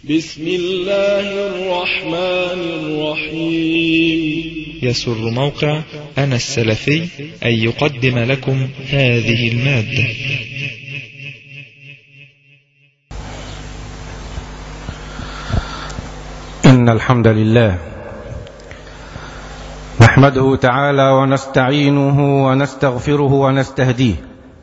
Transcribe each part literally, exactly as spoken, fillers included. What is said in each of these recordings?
بسم الله الرحمن الرحيم. يسر موقع أنا السلفي أن يقدم لكم هذه المادة. إن الحمد لله نحمده تعالى ونستعينه ونستغفره ونستهديه،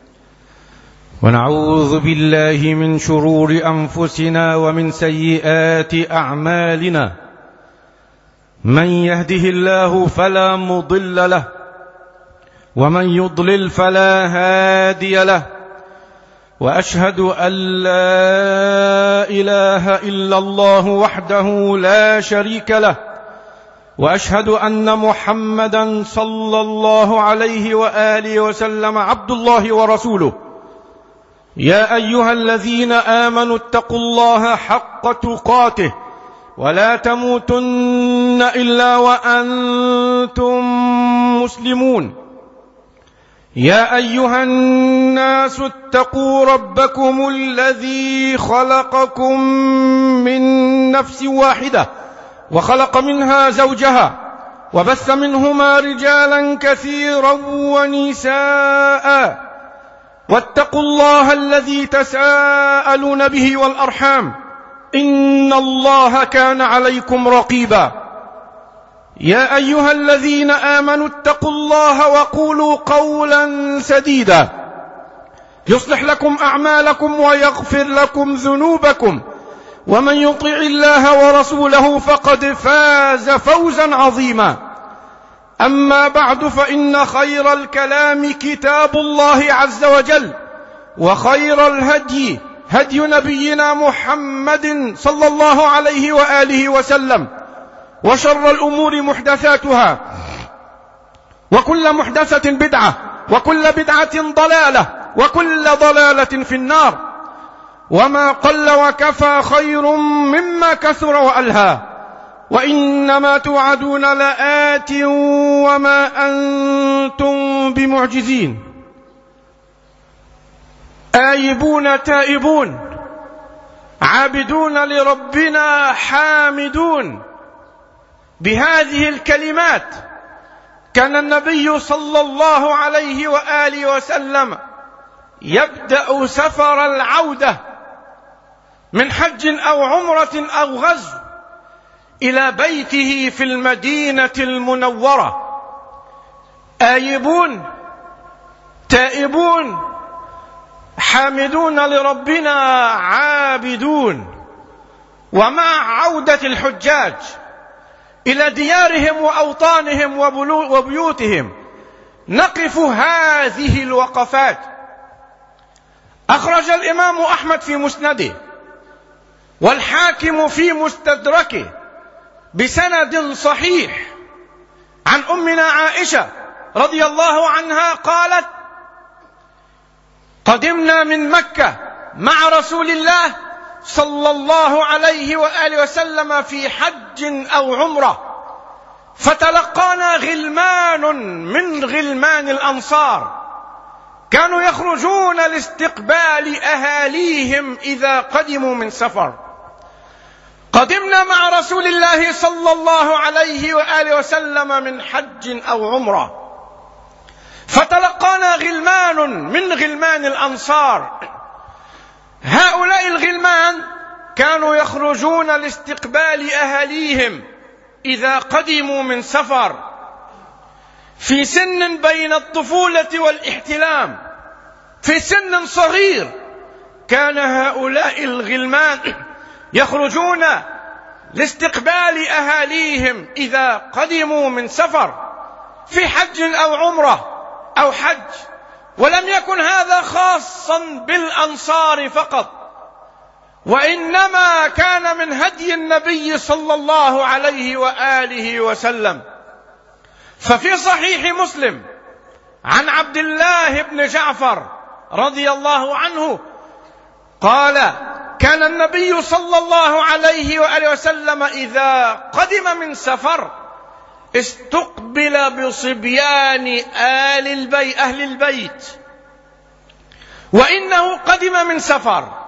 ونعوذ بالله من شرور أنفسنا ومن سيئات أعمالنا. من يهده الله فلا مضل له، ومن يضلل فلا هادي له، وأشهد أن لا إله إلا الله وحده لا شريك له، وأشهد أن محمدا صلى الله عليه وآله وسلم عبد الله ورسوله. يا أيها الذين آمنوا اتقوا الله حق تقاته ولا تموتن إلا وأنتم مسلمون. يا أيها الناس اتقوا ربكم الذي خلقكم من نفس واحدة وخلق منها زوجها وبث منهما رجالا كثيرا ونساء، واتقوا الله الذي تساءلون به والأرحام إن الله كان عليكم رقيبا. يا أيها الذين آمنوا اتقوا الله وقولوا قولا سديدا يصلح لكم أعمالكم ويغفر لكم ذنوبكم، ومن يطع الله ورسوله فقد فاز فوزا عظيما. أما بعد، فإن خير الكلام كتاب الله عز وجل، وخير الهدي هدي نبينا محمد صلى الله عليه وآله وسلم، وشر الأمور محدثاتها، وكل محدثة بدعة، وكل بدعة ضلالة، وكل ضلالة في النار. وما قل وكفى خير مما كثر وألهى، وإنما توعدون لآت وما أنتم بمعجزين. آيبون تائبون عابدون لربنا حامدون. بهذه الكلمات كان النبي صلى الله عليه وآله وسلم يبدأ سفر العودة من حج أو عمرة أو غزو إلى بيته في المدينة المنورة. آيبون تائبون حامدون لربنا عابدون. ومع عودة الحجاج إلى ديارهم وأوطانهم وبيوتهم نقف هذه الوقفات. أخرج الإمام أحمد في مسنده والحاكم في مستدركه بسند صحيح عن أمنا عائشة رضي الله عنها قالت: قدمنا من مكة مع رسول الله صلى الله عليه وآله وسلم في حج أو عمرة، فتلقانا غلمان من غلمان الأنصار كانوا يخرجون لاستقبال أهاليهم إذا قدموا من سفر. قدمنا مع رسول الله صلى الله عليه وآله وسلم من حج أو عمرة، فتلقانا غلمان من غلمان الأنصار. هؤلاء الغلمان كانوا يخرجون لاستقبال أهاليهم إذا قدموا من سفر، في سن بين الطفولة والاحتلام، في سن صغير. كان هؤلاء الغلمان يخرجون لاستقبال أهاليهم إذا قدموا من سفر في حج أو عمرة أو حج. ولم يكن هذا خاصا بالأنصار فقط، وإنما كان من هدي النبي صلى الله عليه وآله وسلم. ففي صحيح مسلم عن عبد الله بن جعفر رضي الله عنه قال: كان النبي صلى الله عليه وآله وسلم إذا قدم من سفر استقبل بصبيان آل البيت أهل البيت، وإنه قدم من سفر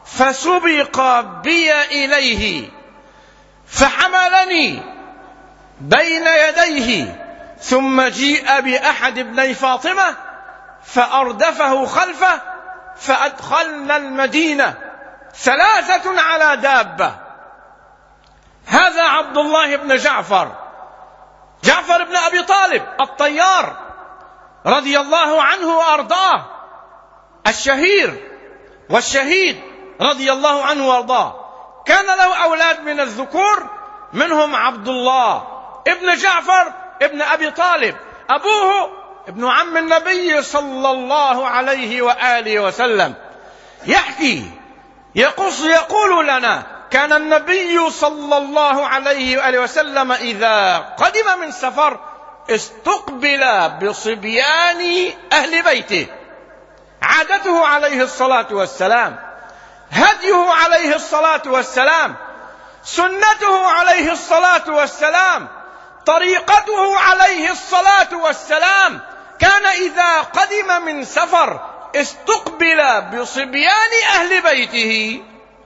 فسبق بي إليه فحملني بين يديه، ثم جيء بأحد ابني فاطمة فأردفه خلفه، فأدخلنا المدينة ثلاثة على دابة. هذا عبد الله بن جعفر، جعفر بن أبي طالب الطيار رضي الله عنه وأرضاه، الشهير والشهيد رضي الله عنه وأرضاه. كان له أولاد من الذكور، منهم عبد الله ابن جعفر ابن أبي طالب، أبوه ابن عم النبي صلى الله عليه وآله وسلم. يحكي يقص يقول لنا: كان النبي صلى الله عليه وآله وسلم إذا قدم من سفر استقبل بصبيان أهل بيته، عادته عليه الصلاة والسلام، هديه عليه الصلاة والسلام، سنته عليه الصلاة والسلام، طريقته عليه الصلاة والسلام. كان إذا قدم من سفر استقبل بصبيان أهل بيته.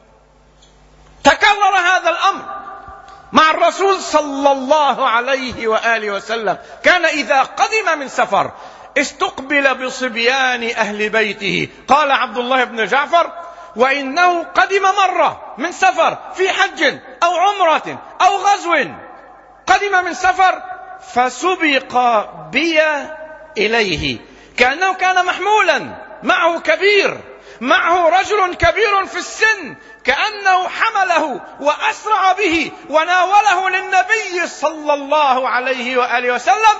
تكرر هذا الأمر مع الرسول صلى الله عليه وآله وسلم. كان إذا قدم من سفر استقبل بصبيان أهل بيته. قال عبد الله بن جعفر: وإنه قدم مرة من سفر في حج أو عمرة أو غزو، قدم من سفر فسبق بي إليه، كأنه كان محمولا، معه كبير، معه رجل كبير في السن، كأنه حمله وأسرع به وناوله للنبي صلى الله عليه وآله وسلم،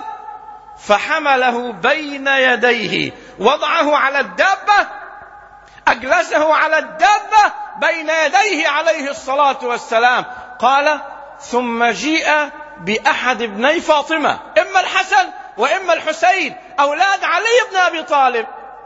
فحمله بين يديه، وضعه على الدابة، أجلسه على الدابة بين يديه عليه الصلاة والسلام. قال: ثم جيء بأحد ابني فاطمة، إما الحسن وإما الحسين، أولاد علي بن أبي طالب.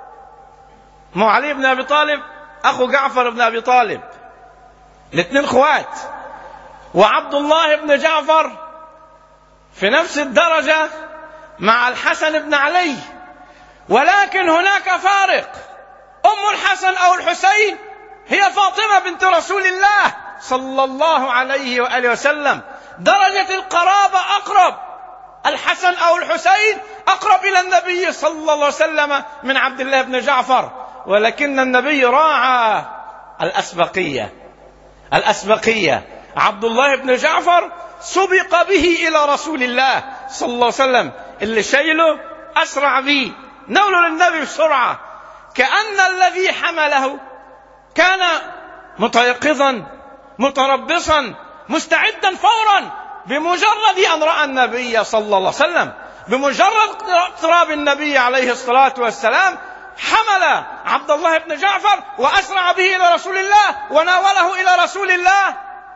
مو علي بن أبي طالب أخو جعفر بن أبي طالب، الاثنين خوات، وعبد الله بن جعفر في نفس الدرجة مع الحسن بن علي، ولكن هناك فارق. أم الحسن أو الحسين هي فاطمة بنت رسول الله صلى الله عليه وآله وسلم، درجة القرابة أقرب، الحسن أو الحسين أقرب إلى النبي صلى الله عليه وسلم من عبد الله بن جعفر، ولكن النبي راعى الأسبقية. الأسبقية عبد الله بن جعفر سبق به إلى رسول الله صلى الله عليه وسلم، اللي شيله أسرع به، نوله للنبي بسرعة، كأن الذي حمله كان متيقظا متربصا مستعدا فورا، بمجرد أن رأى النبي صلى الله عليه وسلم، بمجرد اقتراب النبي عليه الصلاة والسلام، حمل عبد الله بن جعفر وأسرع به إلى رسول الله وناوله إلى رسول الله،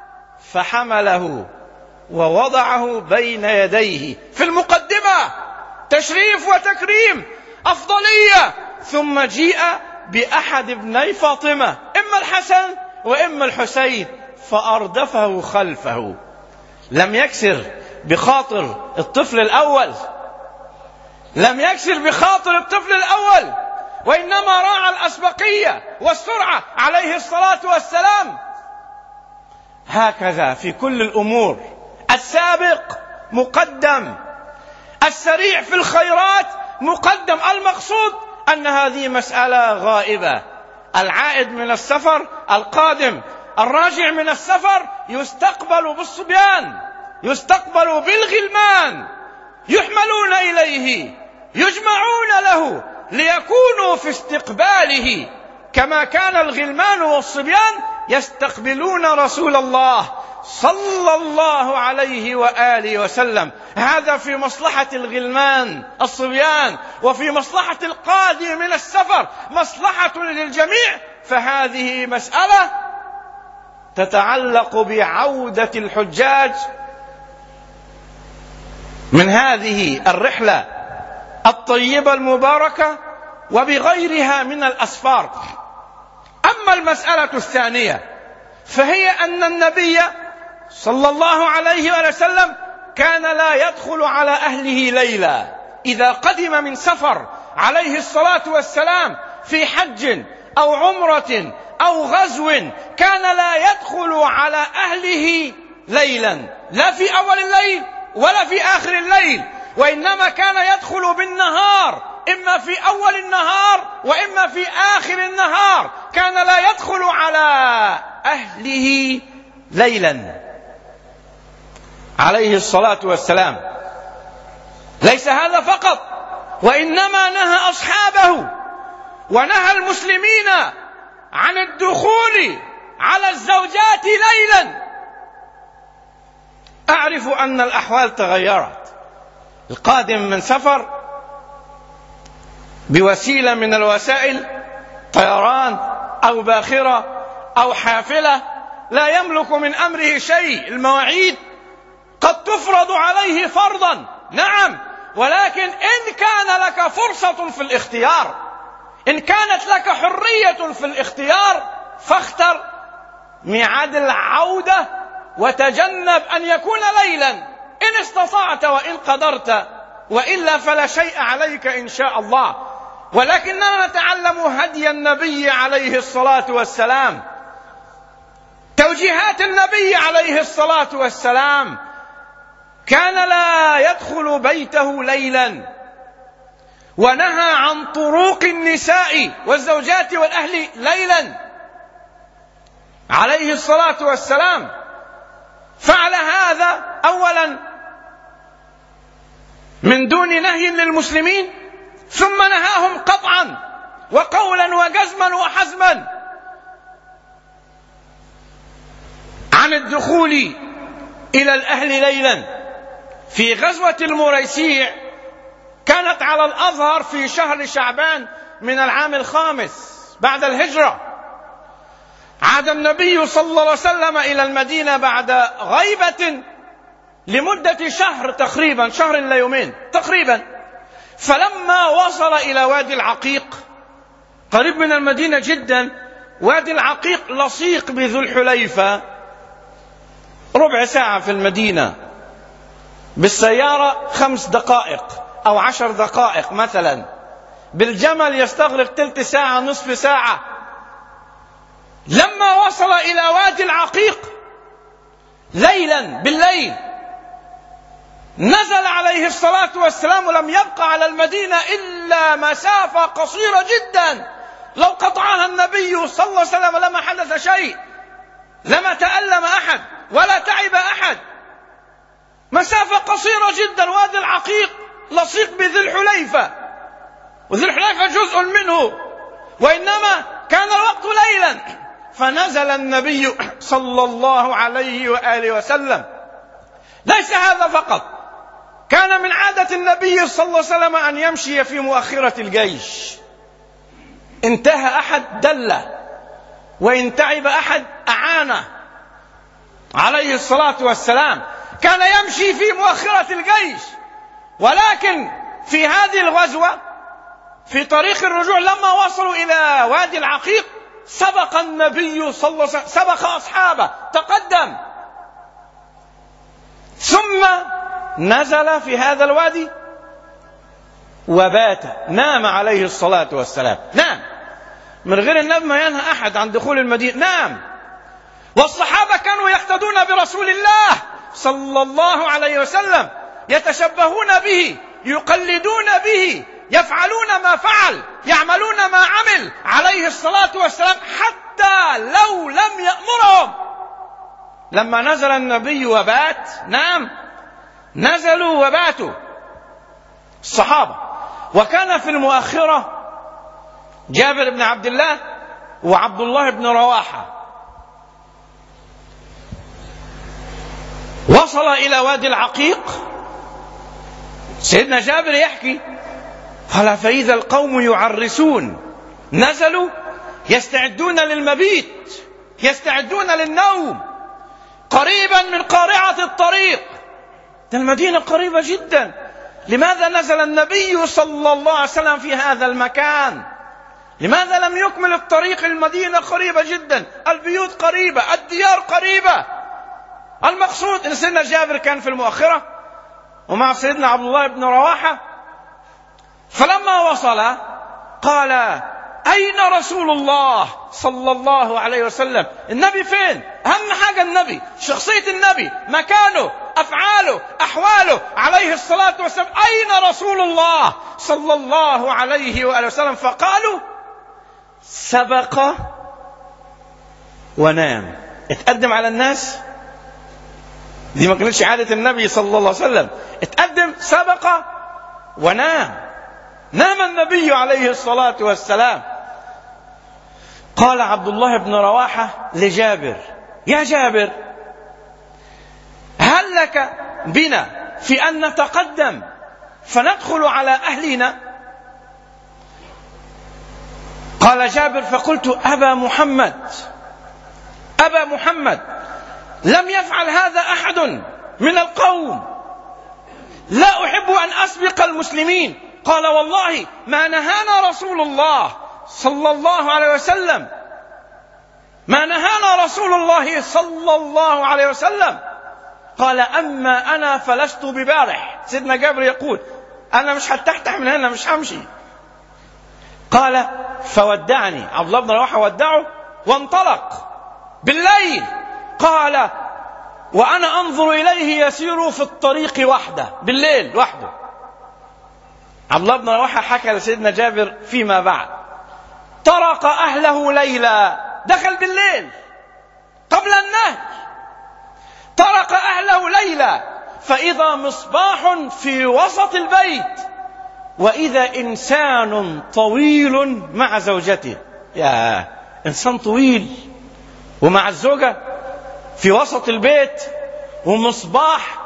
فحمله ووضعه بين يديه. في المقدمة تشريف وتكريم، أفضلية. ثم جيء بأحد ابني فاطمة، إما الحسن وإما الحسين، فأردفه خلفه. لم يكسر بخاطر الطفل الأول، لم يكسر بخاطر الطفل الأول، وإنما راعى الأسبقية والسرعة عليه الصلاة والسلام. هكذا في كل الأمور، السابق مقدم، السريع في الخيرات مقدم. المقصود أن هذه مسألة غائبة. العائد من السفر، القادم الراجع من السفر، يستقبل بالصبيان، يستقبل بالغلمان، يحملون إليه، يجمعون له ليكونوا في استقباله كما كان الغلمان والصبيان يستقبلون رسول الله صلى الله عليه وآله وسلم. هذا في مصلحة الغلمان الصبيان، وفي مصلحة القادم من السفر، مصلحة للجميع. فهذه مسألة تتعلق بعودة الحجاج من هذه الرحلة الطيبة المباركة وبغيرها من الأسفار. أما المسألة الثانية فهي أن النبي صلى الله عليه وسلم كان لا يدخل على أهله ليلا. إذا قدم من سفر عليه الصلاة والسلام في حج أو عمرة أو غزو كان لا يدخل على أهله ليلا، لا في أول الليل ولا في آخر الليل، وإنما كان يدخل بالنهار، إما في أول النهار وإما في آخر النهار، كان لا يدخل على أهله ليلا عليه الصلاة والسلام. ليس هذا فقط، وإنما نهى أصحابه ونهى المسلمين عن الدخول على الزوجات ليلا. أعرف أن الأحوال تغيرت، القادم من سفر بوسيلة من الوسائل، طيران أو باخرة أو حافلة، لا يملك من أمره شيء، المواعيد قد تفرض عليه فرضا، نعم، ولكن إن كان لك فرصة في الاختيار، إن كانت لك حرية في الاختيار، فاختر ميعاد العودة وتجنب أن يكون ليلا إن استطعت وإن قدرت، وإلا فلا شيء عليك إن شاء الله. ولكننا نتعلم هدي النبي عليه الصلاة والسلام، توجيهات النبي عليه الصلاة والسلام. كان لا يدخل بيته ليلا، ونهى عن طروق النساء والزوجات والأهل ليلا عليه الصلاة والسلام. فعل هذا أولا من دون نهي للمسلمين، ثم نهاهم قطعا وقولا وجزما وحزما عن الدخول إلى الأهل ليلا. في غزوة المريسيع كانت على الأظهر في شهر شعبان من العام الخامس بعد الهجرة. عاد النبي صلى الله عليه وسلم إلى المدينة بعد غيبة لمدة شهر تقريبا، شهر إلا يومين تقريبا. فلما وصل إلى وادي العقيق قريب من المدينة جدا، وادي العقيق لصيق بذو الحليفة، ربع ساعة في المدينة، بالسيارة خمس دقائق أو عشر دقائق مثلا، بالجمل يستغرق تلت ساعة نصف ساعة. لما وصل إلى وادي العقيق ليلا بالليل نزل عليه الصلاة والسلام، ولم يبقى على المدينة إلا مسافة قصيرة جدا، لو قطعها النبي صلى الله عليه وسلم لما حدث شيء، لما تألم أحد ولا تعب أحد. مسافة قصيرة جدا، وادي العقيق لصيق بذي الحليفة، وذي الحليفة جزء منه، وإنما كان الوقت ليلا. فنزل النبي صلى الله عليه وآله وسلم. ليس هذا فقط، كان من عادة النبي صلى الله عليه وسلم أن يمشي في مؤخرة الجيش، انتهى أحد دله، وإن تعب أحد أعانه عليه الصلاة والسلام. كان يمشي في مؤخرة الجيش. ولكن في هذه الغزوة في طريق الرجوع لما وصلوا إلى وادي العقيق سبق النبي صلى الله عليه وسلم، سبق أصحابه، تقدم، ثم نزل في هذا الوادي وبات، نام عليه الصلاة والسلام، نام من غير النبي ما ينهى أحد عن دخول المدينة، نام. والصحابة كانوا يقتدون برسول الله صلى الله عليه وسلم، يتشبهون به، يقلدون به، يفعلون ما فعل، يعملون ما عمل عليه الصلاة والسلام، حتى لو لم يأمرهم. لما نزل النبي وبات، نام، نزلوا وباتوا الصحابة. وكان في المؤخرة جابر بن عبد الله وعبد الله بن رواحة. وصل إلى وادي العقيق، سيدنا جابر يحكي قال: فإذا القوم يعرسون، نزلوا يستعدون للمبيت، يستعدون للنوم، قريبا من قارعة الطريق، المدينة قريبة جدا. لماذا نزل النبي صلى الله عليه وسلم في هذا المكان؟ لماذا لم يكمل الطريق؟ المدينة قريبة جدا، البيوت قريبة، الديار قريبة. المقصود أن سيدنا جابر كان في المؤخرة ومع سيدنا عبد الله بن رواحة. فلما وصل قال: أين رسول الله صلى الله عليه وسلم؟ النبي فين؟ أهم حاجة النبي، شخصية النبي، مكانه، أفعاله، أحواله عليه الصلاة والسلام. أين رسول الله صلى الله عليه وآله وسلم؟ فقالوا سبق ونام. اتقدم على الناس، دي ما كانتش عادة النبي صلى الله عليه وسلم. اتقدم، سبق ونام. نام النبي عليه الصلاة والسلام. قال عبد الله بن رواحة لجابر: يا جابر، هل لك بنا في أن نتقدم فندخل على أهلنا؟ قال جابر: فقلت: أبا محمد أبا محمد لم يفعل هذا أحد من القوم، لا أحب أن أسبق المسلمين. قال: والله ما نهانا رسول الله صلى الله عليه وسلم ما نهانا رسول الله صلى الله عليه وسلم. قال: أما أنا فلست ببارح. سيدنا جابر يقول: أنا مش هتحتح من هنا، مش همشي. قال: فودعني عبد الله بن رواحة، ودعه وانطلق بالليل. قال: وأنا أنظر إليه يسير في الطريق وحده، بالليل وحده. عبد الله بن رواحة حكى لسيدنا جابر فيما بعد: طرق أهله ليلا، دخل بالليل قبل النهر، طرق أهله ليلا، فإذا مصباح في وسط البيت، وإذا إنسان طويل مع زوجته. يا إنسان طويل ومع الزوجة في وسط البيت ومصباح،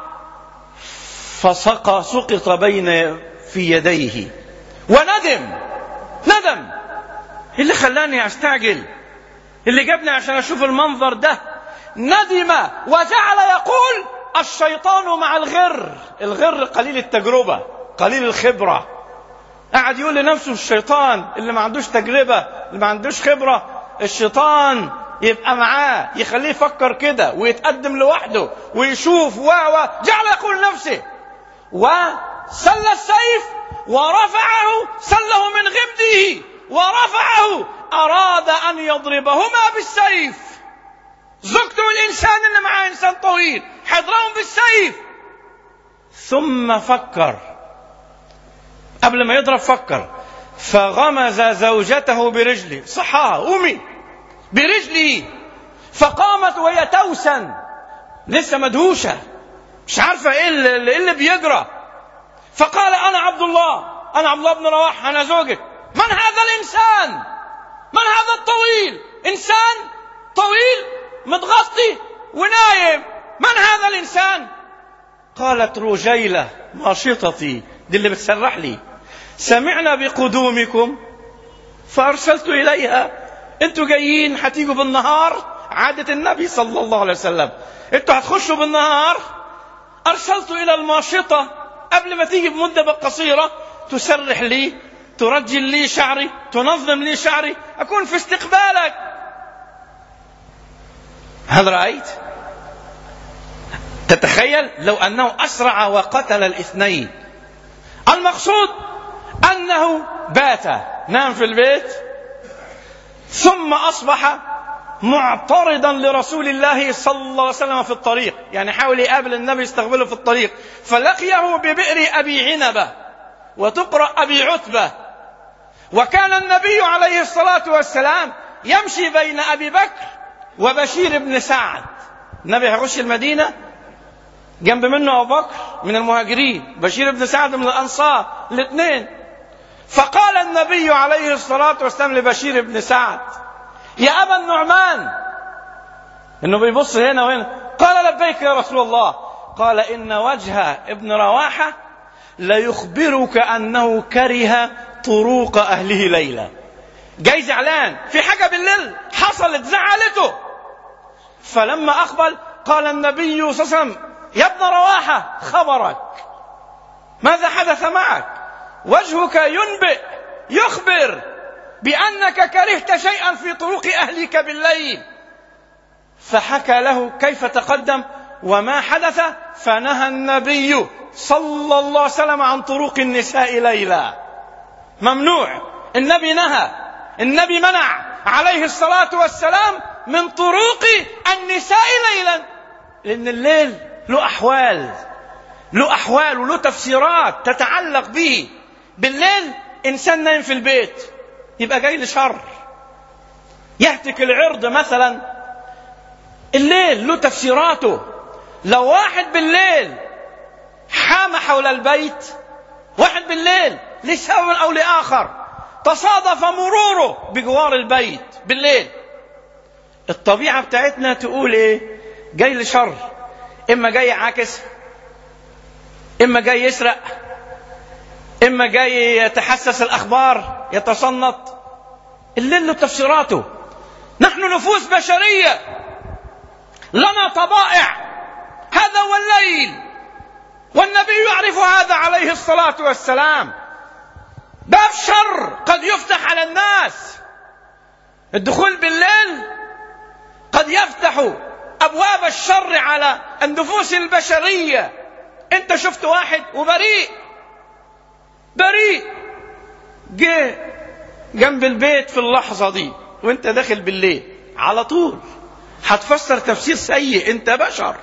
فسقط سقط بين في يديه وندم. ندم اللي خلاني أستعجل، اللي جابني عشان أشوف المنظر ده. ندم وجعل يقول: الشيطان مع الغر. الغر قليل التجربة، قليل الخبرة. قاعد يقول لنفسه الشيطان اللي ما عندوش تجربة، اللي ما عندوش خبرة، الشيطان يبقى معاه يخليه يفكر كده ويتقدم لوحده ويشوف و و جعل يقول نفسه، وسل السيف ورفعه، سله من غمده ورفعه، أراد أن يضربهما بالسيف. زوجته الإنسان اللي معاه إنسان طويل، حضرهم بالسيف. ثم فكر قبل ما يضرب، فكر فغمز زوجته برجله، صحاها: قومي، برجله. فقامت وهي توسن، لسه مدهوشة، مش عارفة ايه اللي, اللي بيجرى. فقال: أنا عبد الله، أنا عبد الله بن رواحة، أنا زوجك. من هذا الإنسان؟ من هذا الطويل؟ إنسان طويل متغطي ونايم، من هذا الإنسان؟ قالت: رجيلة ماشطتي، دي اللي بتسرح لي، سمعنا بقدومكم فأرسلت إليها. انتوا جايين هتيجوا بالنهار، عادة النبي صلى الله عليه وسلم، انتوا هتخشوا بالنهار. أرسلت إلى الماشطة قبل ما تيجي بمدة قصيرة، تسرح لي، ترجل لي شعري، تنظم لي شعري، أكون في استقبالك. هل رأيت؟ تتخيل لو أنه أسرع وقتل الاثنين. المقصود أنه بات، نام في البيت، ثم أصبح معترضا لرسول الله صلى الله عليه وسلم في الطريق، يعني حاول يقابل النبي، يستقبله في الطريق. فلقيه ببئر أبي عنبة وتقرأ أبي عتبة. وكان النبي عليه الصلاة والسلام يمشي بين أبي بكر وبشير بن سعد. النبي هيخش المدينة، جنب منه أبو بكر من المهاجرين، بشير بن سعد من الأنصار، الاثنين. فقال النبي عليه الصلاة والسلام لبشير بن سعد: يا أبا النعمان. إنه بيبص هنا وهنا. قال: لبيك يا رسول الله. قال: إن وجه ابن رواحة لا يخبرك أنه كره طروق أهله ليلة. جاي زعلان في حاجة بالليل حصلت زعلته. فلما أقبل قال النبي صلى الله عليه وسلم: يا ابن رواحة، خبرك، ماذا حدث معك؟ وجهك ينبئ، يخبر بأنك كرهت شيئا في طرق أهلك بالليل. فحكى له كيف تقدم وما حدث. فنهى النبي صلى الله عليه وسلم عن طرق النساء ليلا، ممنوع. النبي نهى النبي منع عليه الصلاة والسلام من طروق النساء ليلا، لأن الليل له أحوال له أحوال وله تفسيرات تتعلق به. بالليل إنسان نايم في البيت يبقى جاي لشر، يهتك العرض مثلا، الليل له تفسيراته. لو واحد بالليل حام حول البيت، واحد بالليل لسبب أو لآخر تصادف مروره بجوار البيت بالليل، الطبيعة بتاعتنا تقول ايه؟ جاي لشر، اما جاي عاكس، اما جاي يسرق، اما جاي يتحسس الاخبار، يتصنت. الليل له تفسيراته. نحن نفوس بشرية لنا طبائع، هذا هو الليل، والنبي يعرف هذا عليه الصلاة والسلام. باب شر قد يفتح على الناس، الدخول بالليل قد يفتح أبواب الشر على النفوس البشرية. انت شفت واحد وبريء بريء جه جنب البيت في اللحظة دي وانت داخل بالليل، على طول هتفسر تفسير سيء، انت بشر.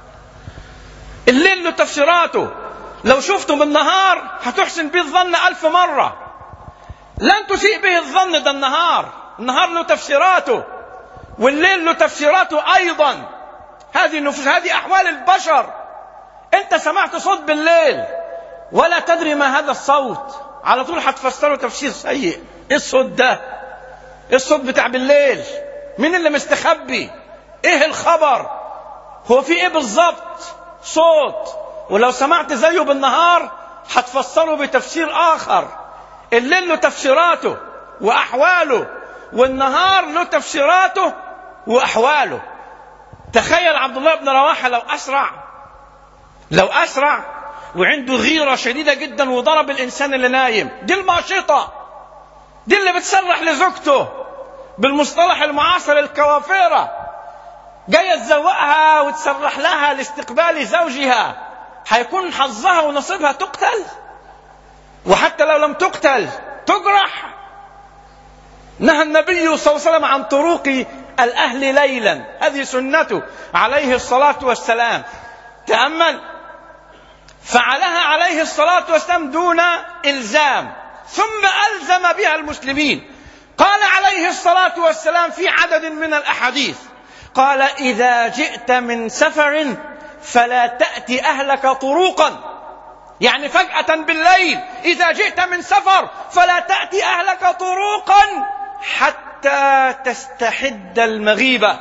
الليل له تفسيراته. لو شفته بالنهار هتحسن به الظن ألف مرة، لن تسيء به الظن. ده النهار النهار له تفسيراته، والليل له تفسيراته أيضا. هذه النفوس، هذه أحوال البشر. أنت سمعت صوت بالليل ولا تدري ما هذا الصوت، على طول هتفسره تفسير سيء. إيه الصوت ده؟ إيه الصوت بتاع بالليل؟ مين اللي مستخبي؟ إيه الخبر؟ هو في إيه بالضبط؟ صوت. ولو سمعت زيه بالنهار هتفسره بتفسير آخر. الليل له تفسيراته وأحواله، والنهار له تفسيراته وأحواله. تخيل عبد الله بن رواحة لو أسرع لو أسرع وعنده غيرة شديدة جدا وضرب الإنسان اللي نايم. دي الماشطة، دي اللي بتسرح لزوجته بالمصطلح المعاصر الكوافيرة، جاية تزوقها وتسرح لها لاستقبال زوجها. هيكون حظها ونصيبها تقتل، وحتى لو لم تقتل تجرح. نهى النبي صلى الله عليه وسلم عن طروق الأهل ليلا، هذه سنته عليه الصلاة والسلام. تأمل، فعلها عليه الصلاة والسلام دون إلزام، ثم ألزم بها المسلمين. قال عليه الصلاة والسلام في عدد من الأحاديث، قال: إذا جئت من سفر فلا تأتي أهلك طروقا، يعني فجأة بالليل. إذا جئت من سفر فلا تأتي أهلك طروقا حتى تستحد المغيبة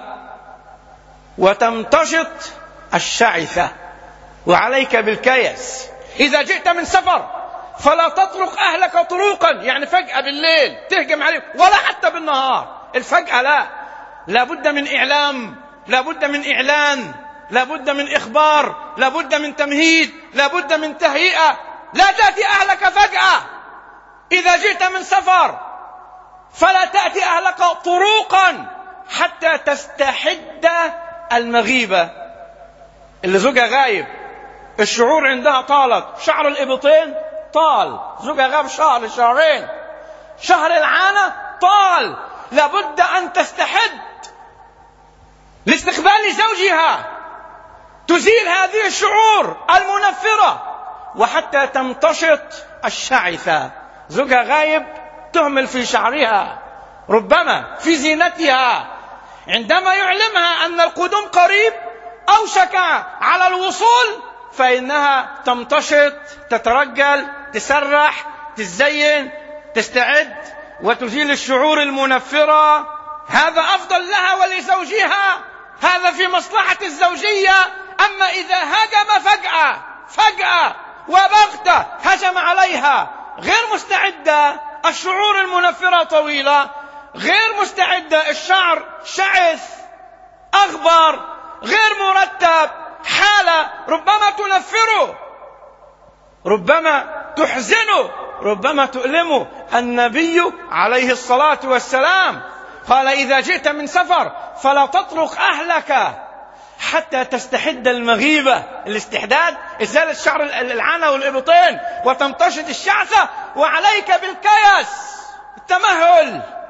وتمتشط الشعثة، وعليك بالكيس. إذا جئت من سفر فلا تطرق أهلك طروقا، يعني فجأة بالليل تهجم عليهم، ولا حتى بالنهار. الفجأة لا، لابد من إعلام، لابد من إعلان، لابد من إخبار، لابد من تمهيد، لابد من تهيئة. لا تأتي أهلك فجأة. إذا جئت من سفر فلا تأتي أهلك طروقا حتى تستحد المغيبة. اللي زوجها غايب الشعور عندها طالت، شعر الإبطين طال، زوجها غاب شهر شهرين، شهر العانة طال، لابد أن تستحد لاستقبال زوجها، تزيل هذه الشعور المنفرة وحتى تمتشط الشعثة. زوجها غايب تهمل في شعرها، ربما في زينتها. عندما يعلمها أن القدوم قريب أوشك على الوصول، فإنها تمتشط، تترجل، تسرح، تزين، تستعد وتزيل الشعور المنفرة. هذا أفضل لها ولزوجها، هذا في مصلحة الزوجية. أما إذا هجم فجأة فجأة وبغتة هجم عليها غير مستعدة، الشعور المنفرة طويلة، غير مستعدة، الشعر شعث أغبر غير مرتب، حالة ربما تنفره، ربما تحزنه، ربما تؤلمه. النبي عليه الصلاة والسلام قال: إذا جئت من سفر فلا تطرق أهلك حتى تستحد المغيبة. الاستحداد إزالة شعر العانة والإبطين وتمتشط الشعثة، وعليك بالكيس، التمهل،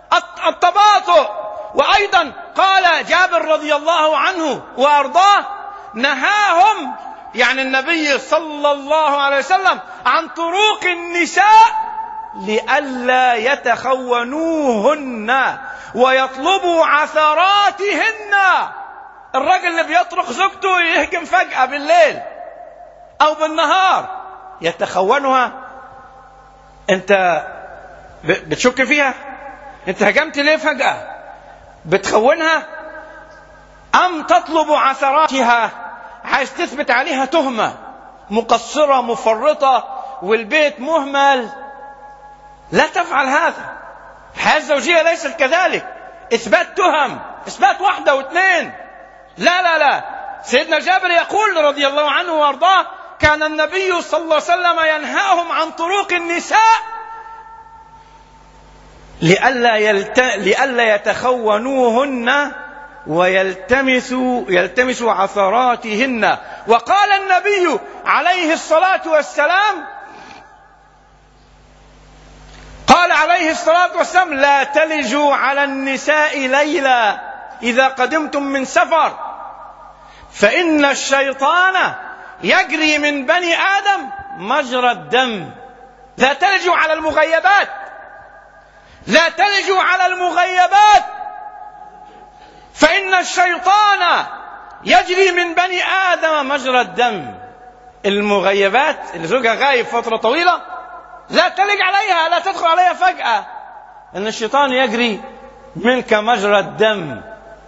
التباطؤ. وأيضا قال جابر رضي الله عنه وأرضاه نهاهم يعني النبي صلى الله عليه وسلم عن طروق النساء لئلا يتخونوهن ويطلبوا عثراتهن. الرجل اللي بيطرق زوجته يهجم فجأة بالليل أو بالنهار يتخونها. أنت بتشك فيها؟ أنت هجمت ليه فجأة؟ بتخونها أم تطلب عثراتها؟ عايز تثبت عليها تهمة مقصرة مفرطة والبيت مهمل. لا تفعل هذا. الحياة الزوجية ليست كذلك، إثبات تهم، إثبات واحدة واثنين. لا لا لا. سيدنا جابر يقول رضي الله عنه وارضاه كان النبي صلى الله عليه وسلم ينهاهم عن طرق النساء لئلا يلت... لئلا يتخونوهن ويلتمسوا يلتمسوا عثراتهن. وقال النبي عليه الصلاة والسلام قال عليه الصلاة والسلام لا تلجوا على النساء ليلا إذا قدمتم من سفر فإن الشيطان يجري من بني آدم مجرى الدم. لا تلجوا على المغيبات، لا تلجوا على المغيبات فإن الشيطان يجري من بني آدم مجرى الدم. المغيبات اللي زوجها غايب فترة طويلة لا تلج عليها، لا تدخل عليها فجأة، إن الشيطان يجري منك مجرى الدم.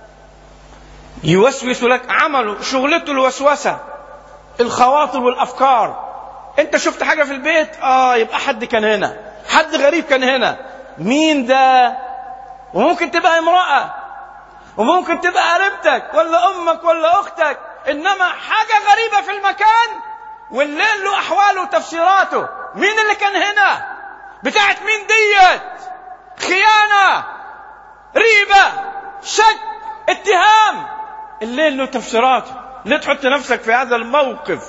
يوسوس لك، عمله شغلته الوسوسة، الخواطر والأفكار. أنت شفت حاجة في البيت، آه يبقى حد كان هنا، حد غريب كان هنا. مين ده؟ وممكن تبقى امرأة، وممكن تبقى قريبتك ولا أمك ولا أختك، إنما حاجة غريبة في المكان والليل له أحواله وتفسيراته. مين اللي كان هنا؟ بتاعت مين ديت؟ خيانة، ريبة، شك، اتهام. الليل له تفسيراته. ليه تحط نفسك في هذا الموقف؟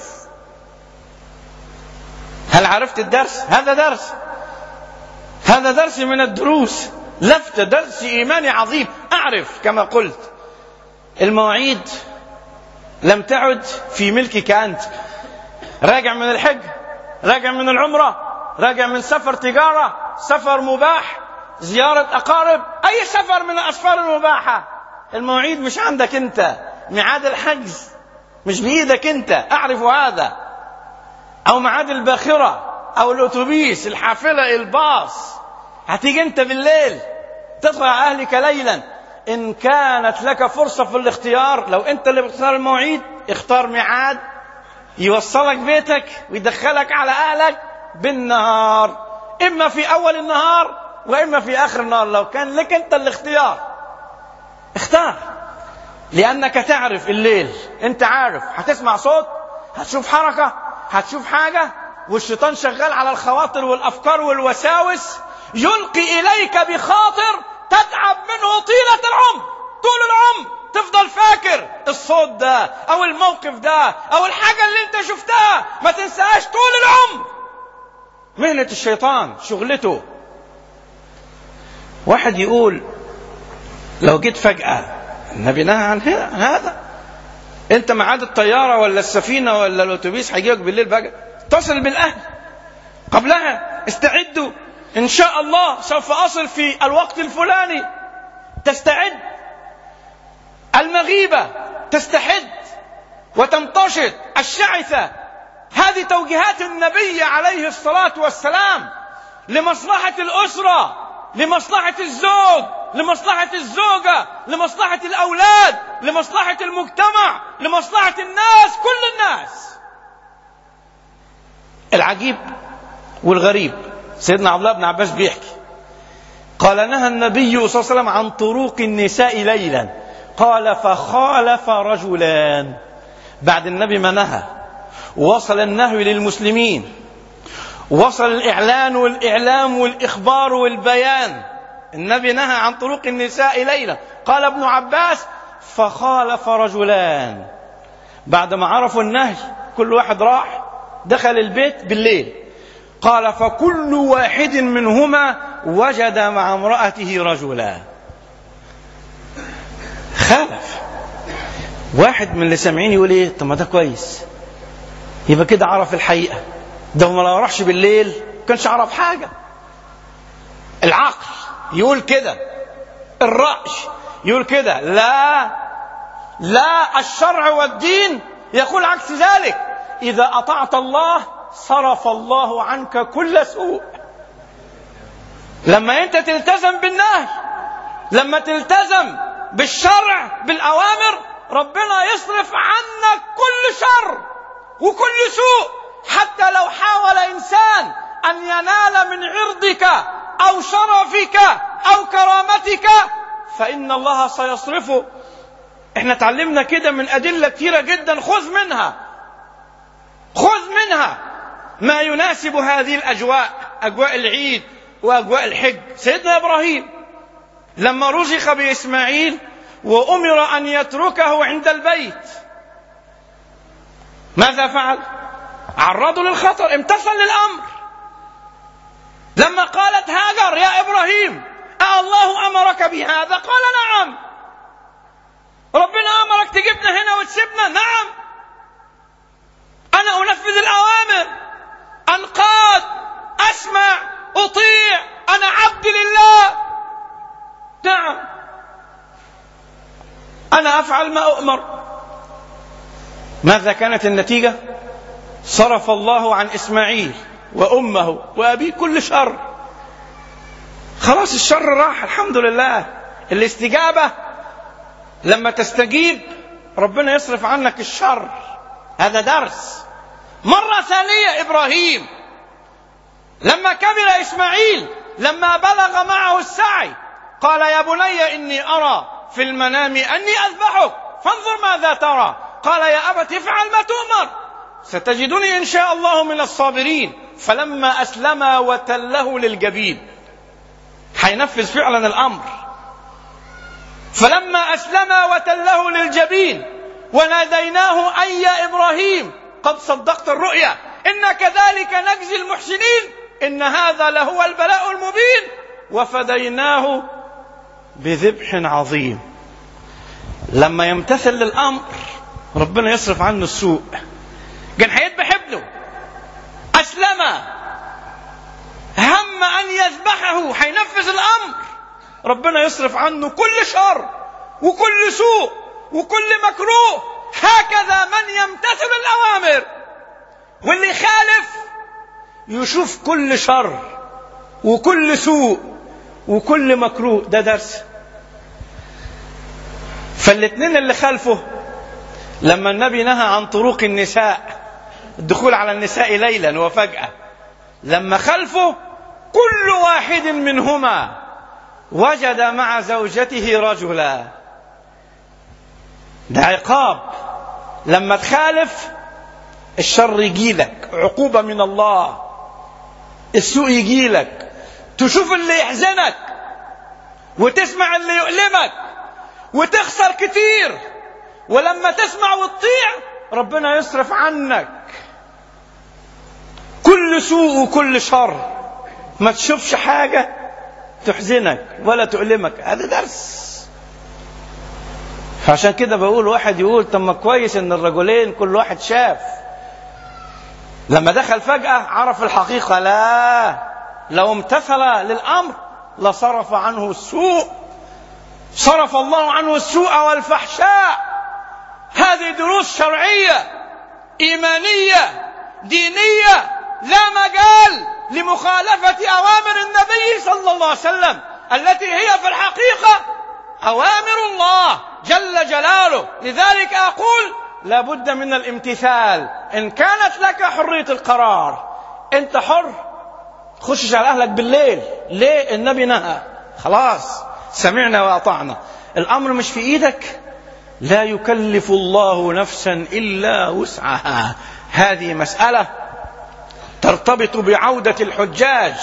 هل عرفت الدرس؟ هذا درس، هذا درس من الدروس، لفتة، درس إيماني عظيم. أعرف كما قلت المواعيد لم تعد في ملكك أنت. راجع من الحج، راجع من العمرة، راجع من سفر تجارة، سفر مباح، زيارة أقارب، أي سفر من الأسفار المباحة، المواعيد مش عندك أنت. ميعاد الحجز مش بإيدك أنت، أعرف هذا. أو ميعاد الباخرة أو الأتوبيس، الحافلة، الباص، هتيجي أنت بالليل تدخل على أهلك ليلا. إن كانت لك فرصة في الاختيار، لو أنت اللي بتختار المواعيد، اختار ميعاد يوصلك بيتك ويدخلك على أهلك بالنهار، إما في أول النهار وإما في آخر النهار. لو كان لك أنت الاختيار اختار، لأنك تعرف الليل، أنت عارف هتسمع صوت، هتشوف حركة، هتشوف حاجة، والشيطان شغال على الخواطر والأفكار والوساوس، يلقي إليك بخاطر تتعب منه طيلة العمر. طول العمر تفضل فاكر الصوت ده أو الموقف ده أو الحاجة اللي أنت شفتها، ما تنساهاش طول العمر. مهنة الشيطان، شغلته. واحد يقول لو جيت فجأة، النبي نهى عن هذا. أنت ميعاد الطيارة ولا السفينة ولا الأتوبيس هيجيك بالليل فجأة، اتصل بالأهل قبلها، استعدوا إن شاء الله سوف أصل في الوقت الفلاني. تستعد. المغيبة تستحد وتنتشط الشعثة. هذه توجيهات النبي عليه الصلاة والسلام لمصلحة الأسرة، لمصلحة الزوج، لمصلحة الزوجة، لمصلحة الأولاد، لمصلحة المجتمع، لمصلحة الناس، كل الناس. العجيب والغريب، سيدنا عبد الله بن عباس بيحكي قال نهى النبي صلى الله عليه وسلم عن طروق النساء ليلا. قال فخالف رجلان. بعد النبي ما نهى وصل النهي للمسلمين، وصل الإعلان والإعلام والإخبار والبيان، النبي نهى عن طرق النساء ليلا. قال ابن عباس فخالف رجلان. بعد ما عرفوا النهي كل واحد راح دخل البيت بالليل. قال فكل واحد منهما وجد مع امرأته رجلا. خالف. واحد من اللي سامعين يقول ايه؟ طب ما ده كويس، يبقى كده عرف الحقيقة. ده ما لو راحش بالليل كانش عرف حاجة. العقل يقول كده، الرأي يقول كده. لا لا، الشرع والدين يقول عكس ذلك. إذا أطعت الله صرف الله عنك كل سوء. لما أنت تلتزم بالنهي، لما تلتزم بالشرع بالأوامر، ربنا يصرف عنك كل شر وكل سوء. حتى لو حاول إنسان أن ينال من عرضك أو شرفك أو كرامتك فإن الله سيصرفه. احنا تعلمنا كده من أدلة كثيرة جدا. خذ منها خذ منها ما يناسب هذه الأجواء، أجواء العيد وأجواء الحج. سيدنا إبراهيم لما رزق بإسماعيل وأمر أن يتركه عند البيت، ماذا فعل؟ عرضوا للخطر، امتثل للأمر. لما قالت هاجر يا إبراهيم الله أمرك بهذا؟ قال نعم. ربنا أمرك تجيبنا هنا وتسيبنا؟ نعم. أنا أنفذ الأوامر، أنقاد، أسمع، أطيع، أنا عبد لله. نعم، أنا أفعل ما أؤمر. ماذا كانت النتيجة؟ صرف الله عن إسماعيل وأمه وأبيه كل شر. خلاص الشر راح، الحمد لله. الاستجابة لما تستجيب ربنا يصرف عنك الشر. هذا درس. مرة ثانية إبراهيم لما كبر إسماعيل، لما بلغ معه السعي، قال يا بني إني أرى في المنام أني أذبحك فانظر ماذا ترى. قال يا أبت افعل ما تؤمر ستجدني إن شاء الله من الصابرين. فلما أسلم وتله للجبين، حينفذ فعلا الأمر. فلما أسلم وتله للجبين وناديناه أي يا إبراهيم قد صدقت الرؤيا إن كذلك نجزي المحسنين إن هذا لهو البلاء المبين وفديناه بذبح عظيم. لما يمتثل للأمر ربنا يصرف عنه السوء. كان هيذبح ابنه، أسلم، هم أن يذبحه، حينفذ الأمر، ربنا يصرف عنه كل شر وكل سوء وكل مكروه. هكذا من يمتثل الأوامر. واللي يخالف يشوف كل شر وكل سوء وكل مكروه. ده درس. فالاثنين اللي خالفه لما النبي نهى عن طرق النساء، الدخول على النساء ليلا وفجأة، لما خالفه كل واحد منهما وجد مع زوجته رجلا. ده عقاب. لما تخالف الشر يجيلك، عقوبة من الله. السوء يجيلك، تشوف اللي يحزنك وتسمع اللي يؤلمك وتخسر كتير. ولما تسمع وتطيع ربنا يصرف عنك كل سوء وكل شر. ما تشوفش حاجة تحزنك ولا تؤلمك. هذا درس. عشان كده بقول واحد يقول طب ما كويس ان الرجلين كل واحد شاف. لما دخل فجأة عرف الحقيقة. لا، لو امتثل للأمر لصرف عنه السوء. صرف الله عنه السوء والفحشاء. هذه دروس شرعية إيمانية دينية. لا مجال لمخالفة أوامر النبي صلى الله عليه وسلم التي هي في الحقيقة أوامر الله جل جلاله. لذلك أقول لا بد من الامتثال. إن كانت لك حرية القرار أنت حر، خشش على أهلك بالليل. ليه؟ النبي نهى. خلاص سمعنا وأطعنا. الأمر مش في إيدك. لا يكلف الله نفسا إلا وسعها. هذه مسألة ترتبط بعودة الحجاج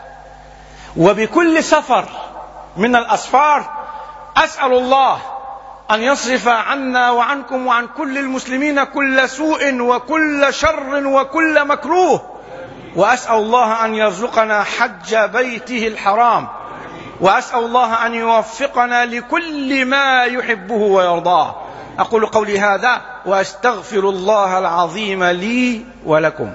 وبكل سفر من الأسفار. أسأل الله أن يصرف عنا وعنكم وعن كل المسلمين كل سوء وكل شر وكل مكروه. وأسأل الله أن يرزقنا حج بيته الحرام، وأسأل الله أن يوفقنا لكل ما يحبه ويرضاه. أقول قولي هذا وأستغفر الله العظيم لي ولكم.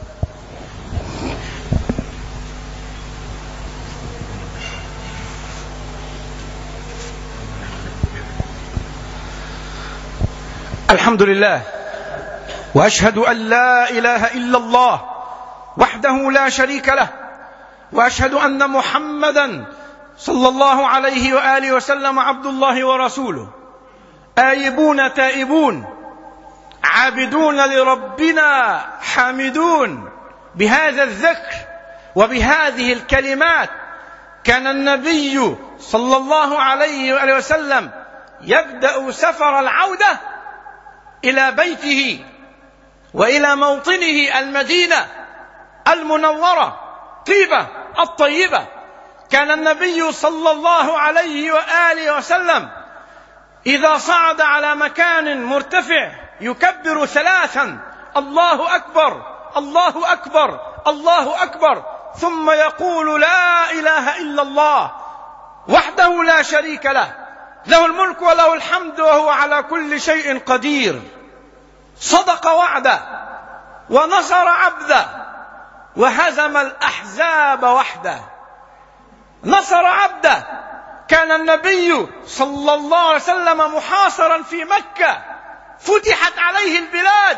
الحمد لله، وأشهد أن لا إله إلا الله وحده لا شريك له، وأشهد أن محمدا صلى الله عليه وآله وسلم عبد الله ورسوله، آيبون تائبون عابدون لربنا حامدون. بهذا الذكر وبهذه الكلمات كان النبي صلى الله عليه وآله وسلم يبدأ سفر العودة إلى بيته وإلى موطنه المدينة المنورة طيبة الطيبة. كان النبي صلى الله عليه وآله وسلم إذا صعد على مكان مرتفع يكبر ثلاثا: الله أكبر الله أكبر الله أكبر، ثم يقول: لا إله إلا الله وحده لا شريك له، له الملك وله الحمد وهو على كل شيء قدير. صدق وعده ونصر عبده وهزم الأحزاب وحده. نصر عبده. كان النبي صلى الله عليه وسلم محاصرا في مكة، فتحت عليه البلاد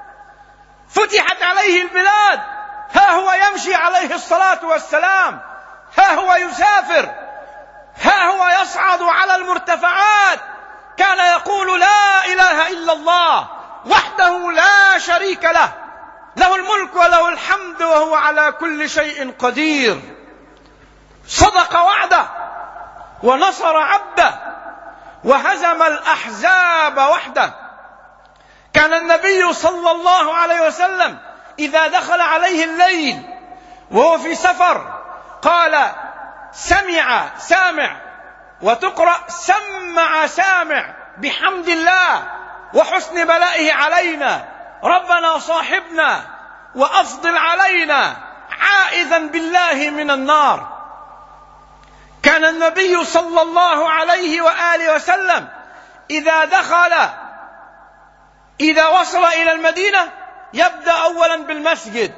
فتحت عليه البلاد ها هو يمشي عليه الصلاة والسلام، ها هو يسافر، ها هو يصعد على المرتفعات. كان يقول: لا إله إلا الله وحده لا شريك له، له الملك وله الحمد وهو على كل شيء قدير. صدق وعده ونصر عبده وهزم الأحزاب وحده. كان النبي صلى الله عليه وسلم إذا دخل عليه الليل وهو في سفر قال: سمع سامع، وتقرأ سمع سامع، بحمد الله وحسن بلائه علينا، ربنا صاحبنا وأفضل علينا، عائذا بالله من النار. كان النبي صلى الله عليه وآله وسلم إذا دخل إذا وصل إلى المدينة يبدأ أولا بالمسجد،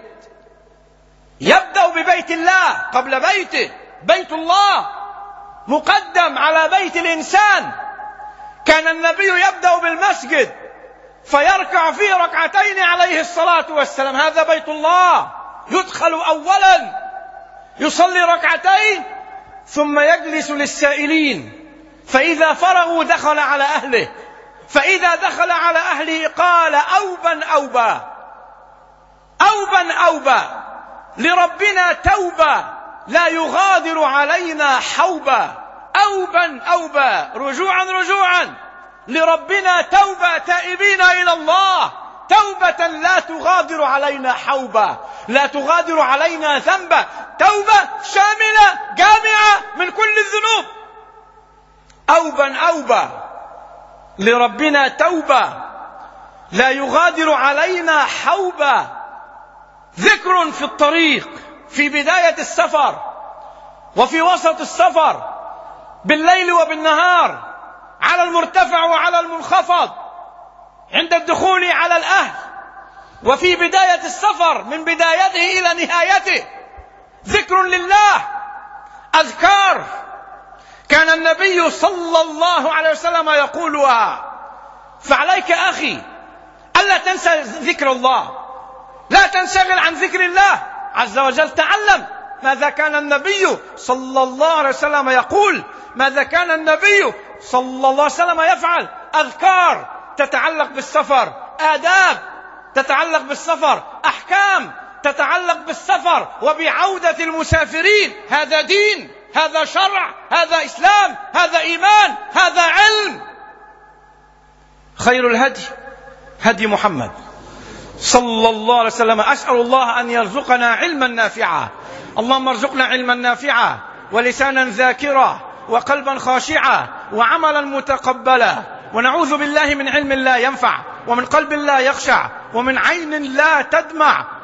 يبدأ ببيت الله قبل بيته. بيت الله مقدم على بيت الإنسان. كان النبي يبدأ بالمسجد فيركع فيه ركعتين عليه الصلاة والسلام، هذا بيت الله. يدخل أولا يصلي ركعتين ثم يجلس للسائلين، فإذا فرغوا دخل على أهله، فإذا دخل على أهله قال: أوبا أوبا أوبا أوبا، لربنا توبة لا يغادر علينا حوبا. أوبا أوبا، رجوعا رجوعا، لربنا توبة، تائبين إلى الله، توبة لا تغادر علينا حوبا، لا تغادر علينا ذنبا، توبة شاملة جامعة من كل الذنوب. أوبا أوبا، لربنا توبة لا يغادر علينا حوبا. ذكر في الطريق، في بداية السفر وفي وسط السفر، بالليل وبالنهار، على المرتفع وعلى المنخفض، عند الدخول على الأهل، وفي بداية السفر من بدايته إلى نهايته. ذكر لله، أذكار كان النبي صلى الله عليه وسلم يقولها. فعليك أخي ألا تنسى ذكر الله، لا تنشغل عن ذكر الله عز وجل. تعلم ماذا كان النبي صلى الله عليه وسلم يقول، ماذا كان النبي صلى الله عليه وسلم يفعل. أذكار تتعلق بالسفر، آداب تتعلق بالسفر، أحكام تتعلق بالسفر وبعودة المسافرين. هذا دين، هذا شرع، هذا إسلام، هذا إيمان، هذا علم. خير الهدي هدي محمد صلى الله عليه وسلم. أسأل الله أن يرزقنا علما نافعا، اللهم ارزقنا علما نافعا ولسانا ذاكرا وقلبا خاشعا وعملا متقبلا، ونعوذ بالله من علم لا ينفع ومن قلب لا يخشع ومن عين لا تدمع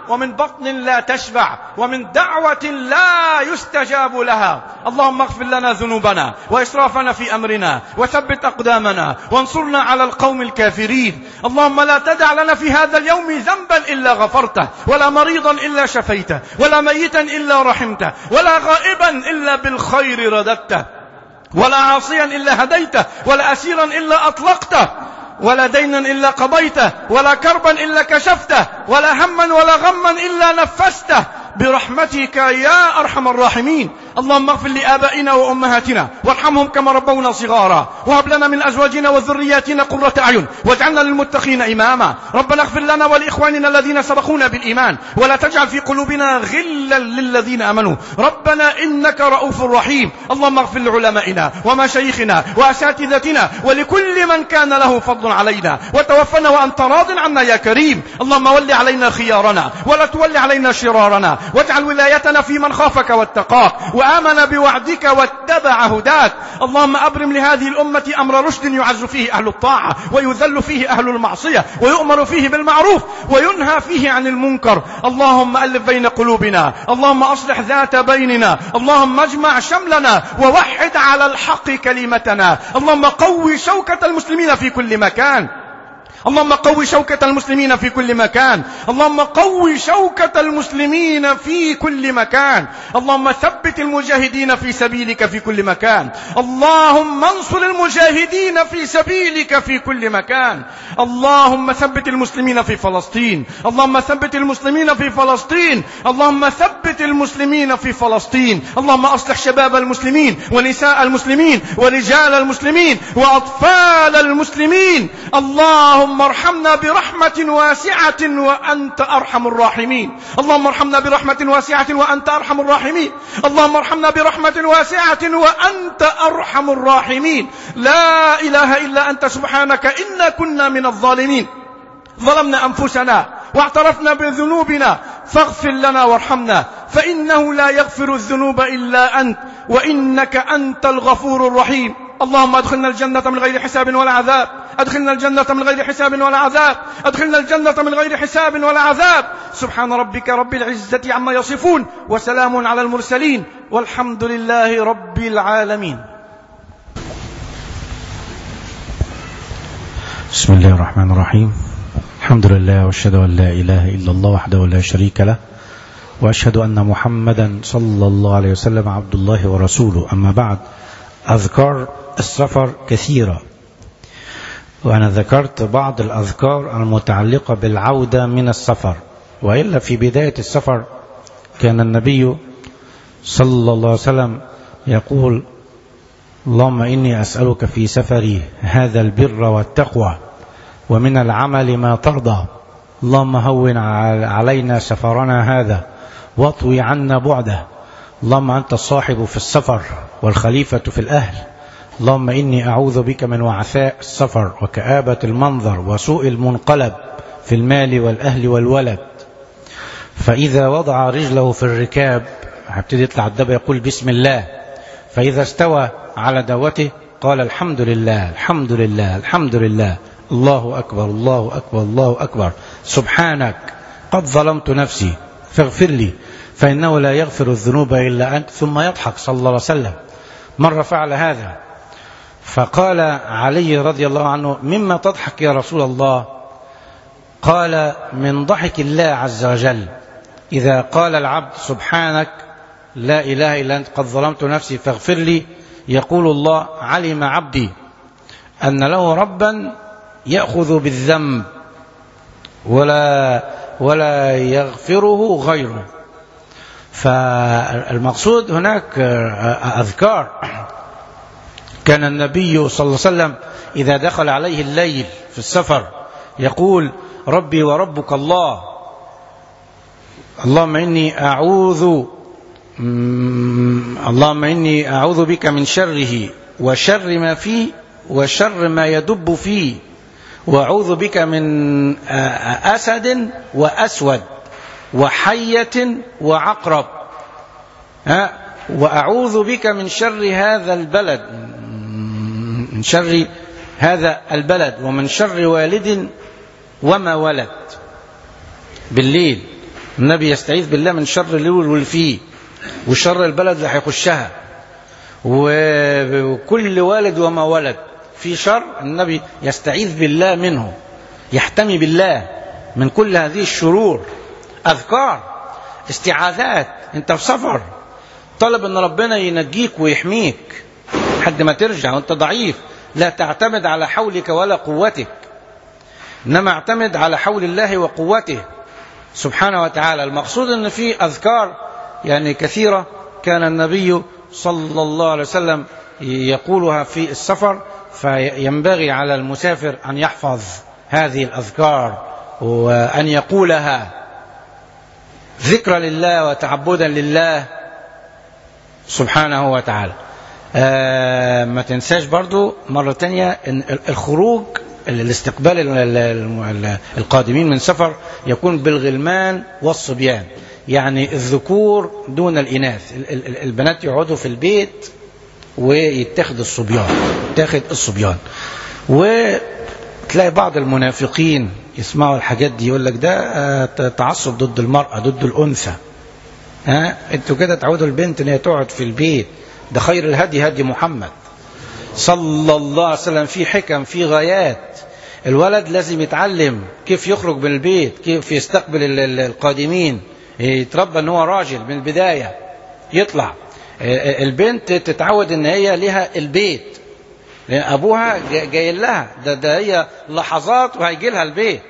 ومن بطن لا تشبع ومن دعوة لا يستجاب لها. اللهم اغفر لنا ذنوبنا وإسرافنا في أمرنا وثبت أقدامنا وانصرنا على القوم الكافرين. اللهم لا تدع لنا في هذا اليوم ذنبا إلا غفرته، ولا مريضا إلا شفيته، ولا ميتا إلا رحمته، ولا غائبا إلا بالخير رددته، ولا عاصيا إلا هديته، ولا أسيرا إلا أطلقته، ولا دينا إلا قضيته، ولا كربا إلا كشفته، ولا هما ولا غما إلا نفسته برحمتك يا أرحم الراحمين. اللهم اغفر لآبائنا وأمهاتنا وارحمهم كما ربونا صغارا، وهب لنا من أزواجنا وذرياتنا قرة أعين واجعلنا للمتقين إماما. ربنا اغفر لنا ولإخواننا الذين سبقونا بالإيمان ولا تجعل في قلوبنا غلا للذين آمنوا ربنا إنك رؤوف رحيم. اللهم اغفر لعلمائنا ومشايخنا وأساتذتنا ولكل من كان له فضل علينا، وتوفنا وأنت راض عنا يا كريم. اللهم ول علينا خيارنا ولا تول علينا شرارنا، واجعل ولايتنا في من خافك واتقاك وآمن بوعدك واتبع هداك. اللهم أبرم لهذه الأمة أمر رشد يعز فيه أهل الطاعة ويذل فيه أهل المعصية، ويؤمر فيه بالمعروف وينهى فيه عن المنكر. اللهم ألف بين قلوبنا، اللهم أصلح ذات بيننا، اللهم اجمع شملنا ووحد على الحق كلمتنا. اللهم قوي شوكة المسلمين في كل مكان، اللهم قوي شوكة المسلمين في كل مكان، اللهم قوي شوكة المسلمين في كل مكان. اللهم ثبت المجاهدين في سبيلك في كل مكان، اللهم انصر المجاهدين في سبيلك في كل مكان. اللهم ثبت المسلمين في فلسطين، اللهم ثبت المسلمين في فلسطين، اللهم ثبت المسلمين في فلسطين. اللهم أصلح شباب المسلمين ونساء المسلمين ورجال المسلمين وأطفال المسلمين. اللهم اللهم ارحمنا برحمة واسعة وأنت أرحم الراحمين. اللهم ارحمنا برحمة واسعة وأنت أرحم الراحمين. اللهم ارحمنا برحمة واسعة وأنت أرحم الراحمين. لا إله إلا أنت سبحانك إنا كنا من الظالمين. ظلمنا أنفسنا واعترفنا بذنوبنا فاغفر لنا وارحمنا، فإنه لا يغفر الذنوب إلا أنت، وإنك أنت الغفور الرحيم. اللهم ادخلنا الجنة من غير حساب ولا عذاب، ادخلنا الجنة من غير حساب ولا عذاب، ادخلنا الجنة من غير حساب ولا عذاب. سبحان ربك رب العزة عما يصفون، وسلام على المرسلين، والحمد لله رب العالمين. بسم الله الرحمن الرحيم. الحمد لله، واشهد ان لا اله الا الله وحده لا شريك له، واشهد ان محمدا صلى الله عليه وسلم عبد الله ورسوله. اما بعد، اذكار السفر كثيرة، وأنا ذكرت بعض الأذكار المتعلقة بالعودة من السفر، وإلا في بداية السفر كان النبي صلى الله عليه وسلم يقول: اللهم إني أسألك في سفري هذا البر والتقوى، ومن العمل ما ترضى. اللهم هون علينا سفرنا هذا واطوي عنا بعده. اللهم أنت الصاحب في السفر والخليفة في الأهل. اللهم إني أعوذ بك من وعثاء السفر وكآبة المنظر وسوء المنقلب في المال والأهل والولد. فإذا وضع رجله في الركاب هبتدي يطلع الدابة يقول بسم الله، فإذا استوى على دوته قال الحمد لله الحمد لله الحمد لله، الله أكبر الله أكبر الله أكبر، سبحانك قد ظلمت نفسي فاغفر لي فإنه لا يغفر الذنوب إلا أنت. ثم يضحك صلى الله عليه وسلم. مرة فعل هذا فقال علي رضي الله عنه: مما تضحك يا رسول الله؟ قال: من ضحك الله عز وجل إذا قال العبد سبحانك لا إله إلا أنت قد ظلمت نفسي فاغفر لي، يقول الله: علم عبدي أن له ربا يأخذ بالذنب ولا ولا يغفره غيره. فالمقصود هناك أذكار. كان النبي صلى الله عليه وسلم إذا دخل عليه الليل في السفر يقول: ربي وربك الله، اللهم إني أعوذ اللهم إني أعوذ بك من شره وشر ما فيه وشر ما يدب فيه، وأعوذ بك من أسد وأسود وحية وعقرب، وأعوذ بك من شر هذا البلد من شر هذا البلد ومن شر والد وما ولد. بالليل النبي يستعيذ بالله من شر الليل والفيه وشر البلد اللي هيخشها وكل والد وما ولد في شر، النبي يستعيذ بالله منه، يحتمي بالله من كل هذه الشرور. أذكار، استعاذات، انت في سفر طلب ان ربنا ينجيك ويحميك لحد ما ترجع وانت ضعيف، لا تعتمد على حولك ولا قوتك، انما اعتمد على حول الله وقوته سبحانه وتعالى. المقصود ان في اذكار يعني كثيرة كان النبي صلى الله عليه وسلم يقولها في السفر، فينبغي على المسافر أن يحفظ هذه الأذكار وأن يقولها ذكرا لله وتعبدا لله سبحانه وتعالى. آه ما تنساش برضو مرة تانية إن الخروج الاستقبال القادمين من سفر يكون بالغلمان والصبيان، يعني الذكور دون الإناث، البنات يقعدوا في البيت ويتخذ الصبيان يتخذ الصبيان وتلاقي بعض المنافقين يسمعوا الحاجات دي يقول لك ده تعصب ضد المرأة ضد الأنثى، ها انتوا كده تعودوا البنت ان هي تقعد في البيت، ده خير الهدي هدي محمد صلى الله عليه وسلم، في حكم في غايات. الولد لازم يتعلم كيف يخرج من البيت، كيف يستقبل القادمين، يتربى ان هو راجل من البداية يطلع. البنت تتعود ان هي لها البيت لان ابوها جاي لها، ده, ده هي لحظات وهيجي لها البيت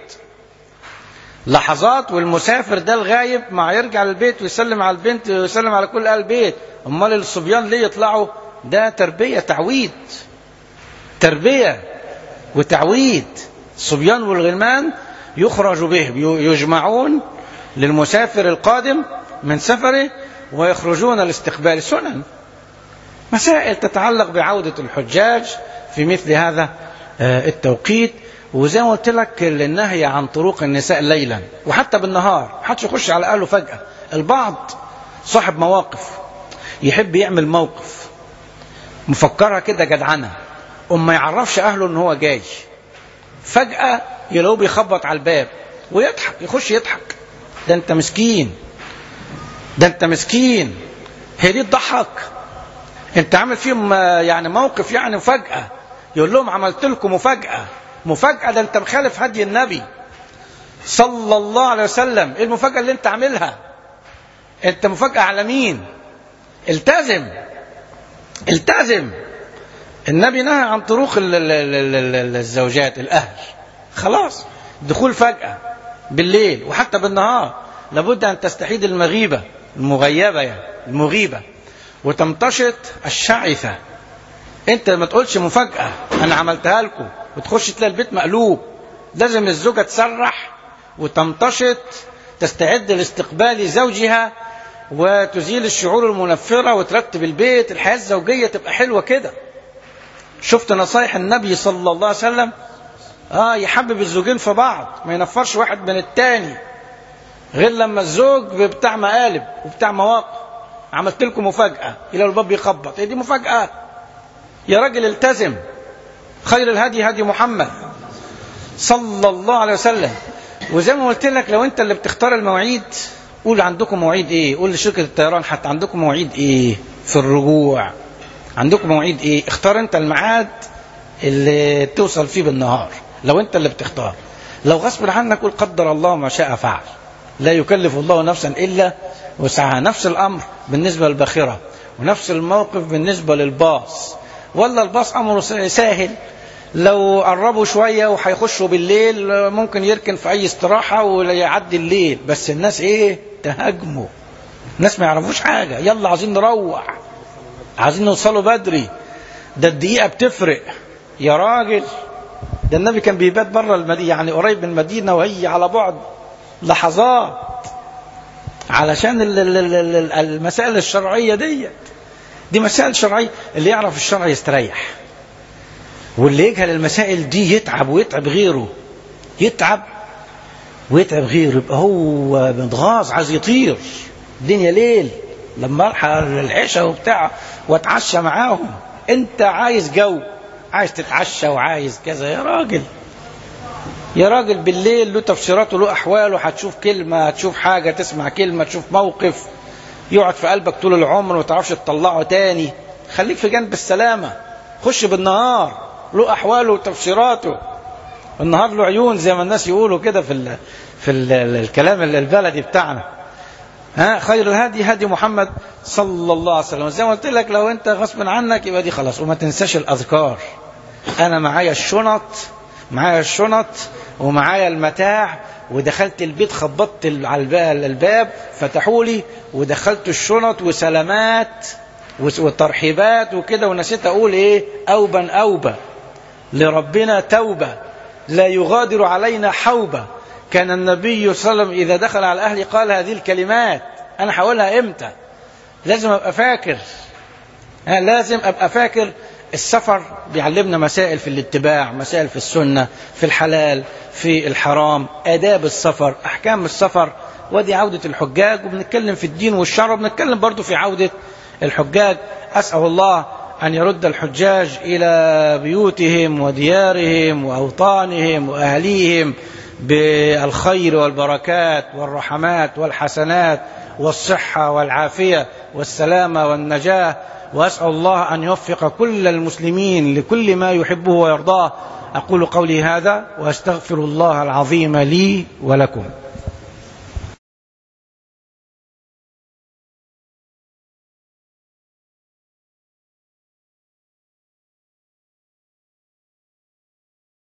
لحظات، والمسافر ده الغايب ما يرجع للبيت ويسلم على البنت ويسلم على كل اهل البيت. امال الصبيان ليه يطلعوا؟ ده تربية تعويد، تربية وتعويد. الصبيان والغلمان يخرج بهم، يجمعون للمسافر القادم من سفره ويخرجون لاستقبال سنن، مسائل تتعلق بعودة الحجاج في مثل هذا التوقيت. وزي ما قلت لك النهي عن طرق النساء ليلا وحتى بالنهار، محدش يخش على أهله فجأة. البعض صاحب مواقف يحب يعمل موقف مفكرها كده جدعنة، وما يعرفش أهله ان هو جاي، فجأة يلاقوه بيخبط على الباب ويضحك، يخش يضحك، ده انت مسكين، ده انت مسكين، هي دي تضحك؟ انت عامل فيهم يعني موقف يعني مفاجأة، يقول لهم عملت لكم مفاجأة، مفاجأة ده انت مخالف هدي النبي صلى الله عليه وسلم. ايه المفاجأة اللي انت عاملها؟ انت مفاجأة على مين؟ التزم التزم. النبي نهى عن طرق الزوجات الأهل، خلاص دخول فجأة بالليل وحتى بالنهار، لابد أن تستحيد المغيبة المغيبة يعني المغيبة وتمتشط الشعثة. انت ما تقولش مفاجأة انا عملتها لكم وتخش تلاقي البيت مقلوب. لازم الزوجة تسرح وتمتشط، تستعد لاستقبال زوجها وتزيل الشعور المنفرة وترتب البيت. الحياة الزوجية تبقى حلوة كده. شفت نصايح النبي صلى الله عليه وسلم؟ اه يحبب الزوجين في بعض، ما ينفرش واحد من التاني، غير لما الزوج بتاع مقالب وبتاع مواقف. عملت لكم مفاجأة، إلى الباب يخبط، هي دي مفاجأة؟ يا راجل التزم. خير الهدي هدي محمد صلى الله عليه وسلم. وزي ما قلت لك لو انت اللي بتختار المواعيد، قول عندكم مواعيد ايه، قول لشركة الطيران حتى عندكم مواعيد ايه في الرجوع، عندكم مواعيد ايه، اختار انت الميعاد اللي توصل فيه بالنهار لو انت اللي بتختار. لو غصب عنك قول قدر الله ما شاء فعل، لا يكلف الله نفسا الا وسعها. نفس الامر بالنسبة للباخرة، ونفس الموقف بالنسبة للباص. ولا الباص امره سهل، لو قربوا شوية وهيخشوا بالليل ممكن يركن في اي استراحة ويعدي الليل، بس الناس ايه تهاجموا، الناس ما يعرفوش حاجة، يلا عايزين نروح، عايزين نوصلوا بدري، ده الدقيقة بتفرق يا راجل. ده النبي كان بيبات بره المدينة، يعني قريب من المدينة وهي على بعد لحظات، علشان المسائل الشرعية ديت. دي مسائل شرعية، اللي يعرف الشرع يستريح، واللي يجهل المسائل دي يتعب ويتعب غيره، يتعب ويتعب غيره، يبقى هو متغاظ عايز يطير. الدنيا ليل، لما ارحل العشاء وبتاع واتعشى معاهم، انت عايز جو، عايز تتعشى وعايز كذا يا راجل. يا راجل بالليل له تفسيراته له أحواله، هتشوف كلمة، هتشوف حاجة، تسمع كلمة، تشوف موقف يقعد في قلبك طول العمر وما تعرفش تطلعه تاني. خليك في جنب السلامة. خش بالنهار له أحواله وتفسيراته، النهار له عيون زي ما الناس يقولوا كده في ال في ال الكلام البلدي بتاعنا. ها خير الهدي هدي محمد صلى الله عليه وسلم. زي ما قلت لك لو انت غصب عنك يبقى دي خلاص. وما تنساش الأذكار. أنا معايا الشنط، معايا الشنط ومعايا المتاع، ودخلت البيت خبطت على الباب فتحوا لي ودخلت الشنط وسلامات والترحيبات وكده، ونسيت أقول إيه؟ أوبا أوبا لربنا توبة لا يغادر علينا حوبة. كان النبي صلى الله عليه وسلم إذا دخل على أهلي قال هذه الكلمات. أنا هقولها إمتى؟ لازم أبقى فاكر، لازم أبقى فاكر. السفر بيعلمنا مسائل في الاتباع، مسائل في السنة، في الحلال، في الحرام، آداب السفر، أحكام السفر. ودي عودة الحجاج، وبنتكلم في الدين والشرع، وبنتكلم برضو في عودة الحجاج. أسأل الله أن يرد الحجاج إلى بيوتهم وديارهم وأوطانهم وأهليهم بالخير والبركات والرحمات والحسنات والصحة والعافية والسلامة والنجاة. وأسأل الله أن يوفق كل المسلمين لكل ما يحبه ويرضاه. أقول قولي هذا وأستغفر الله العظيم لي ولكم.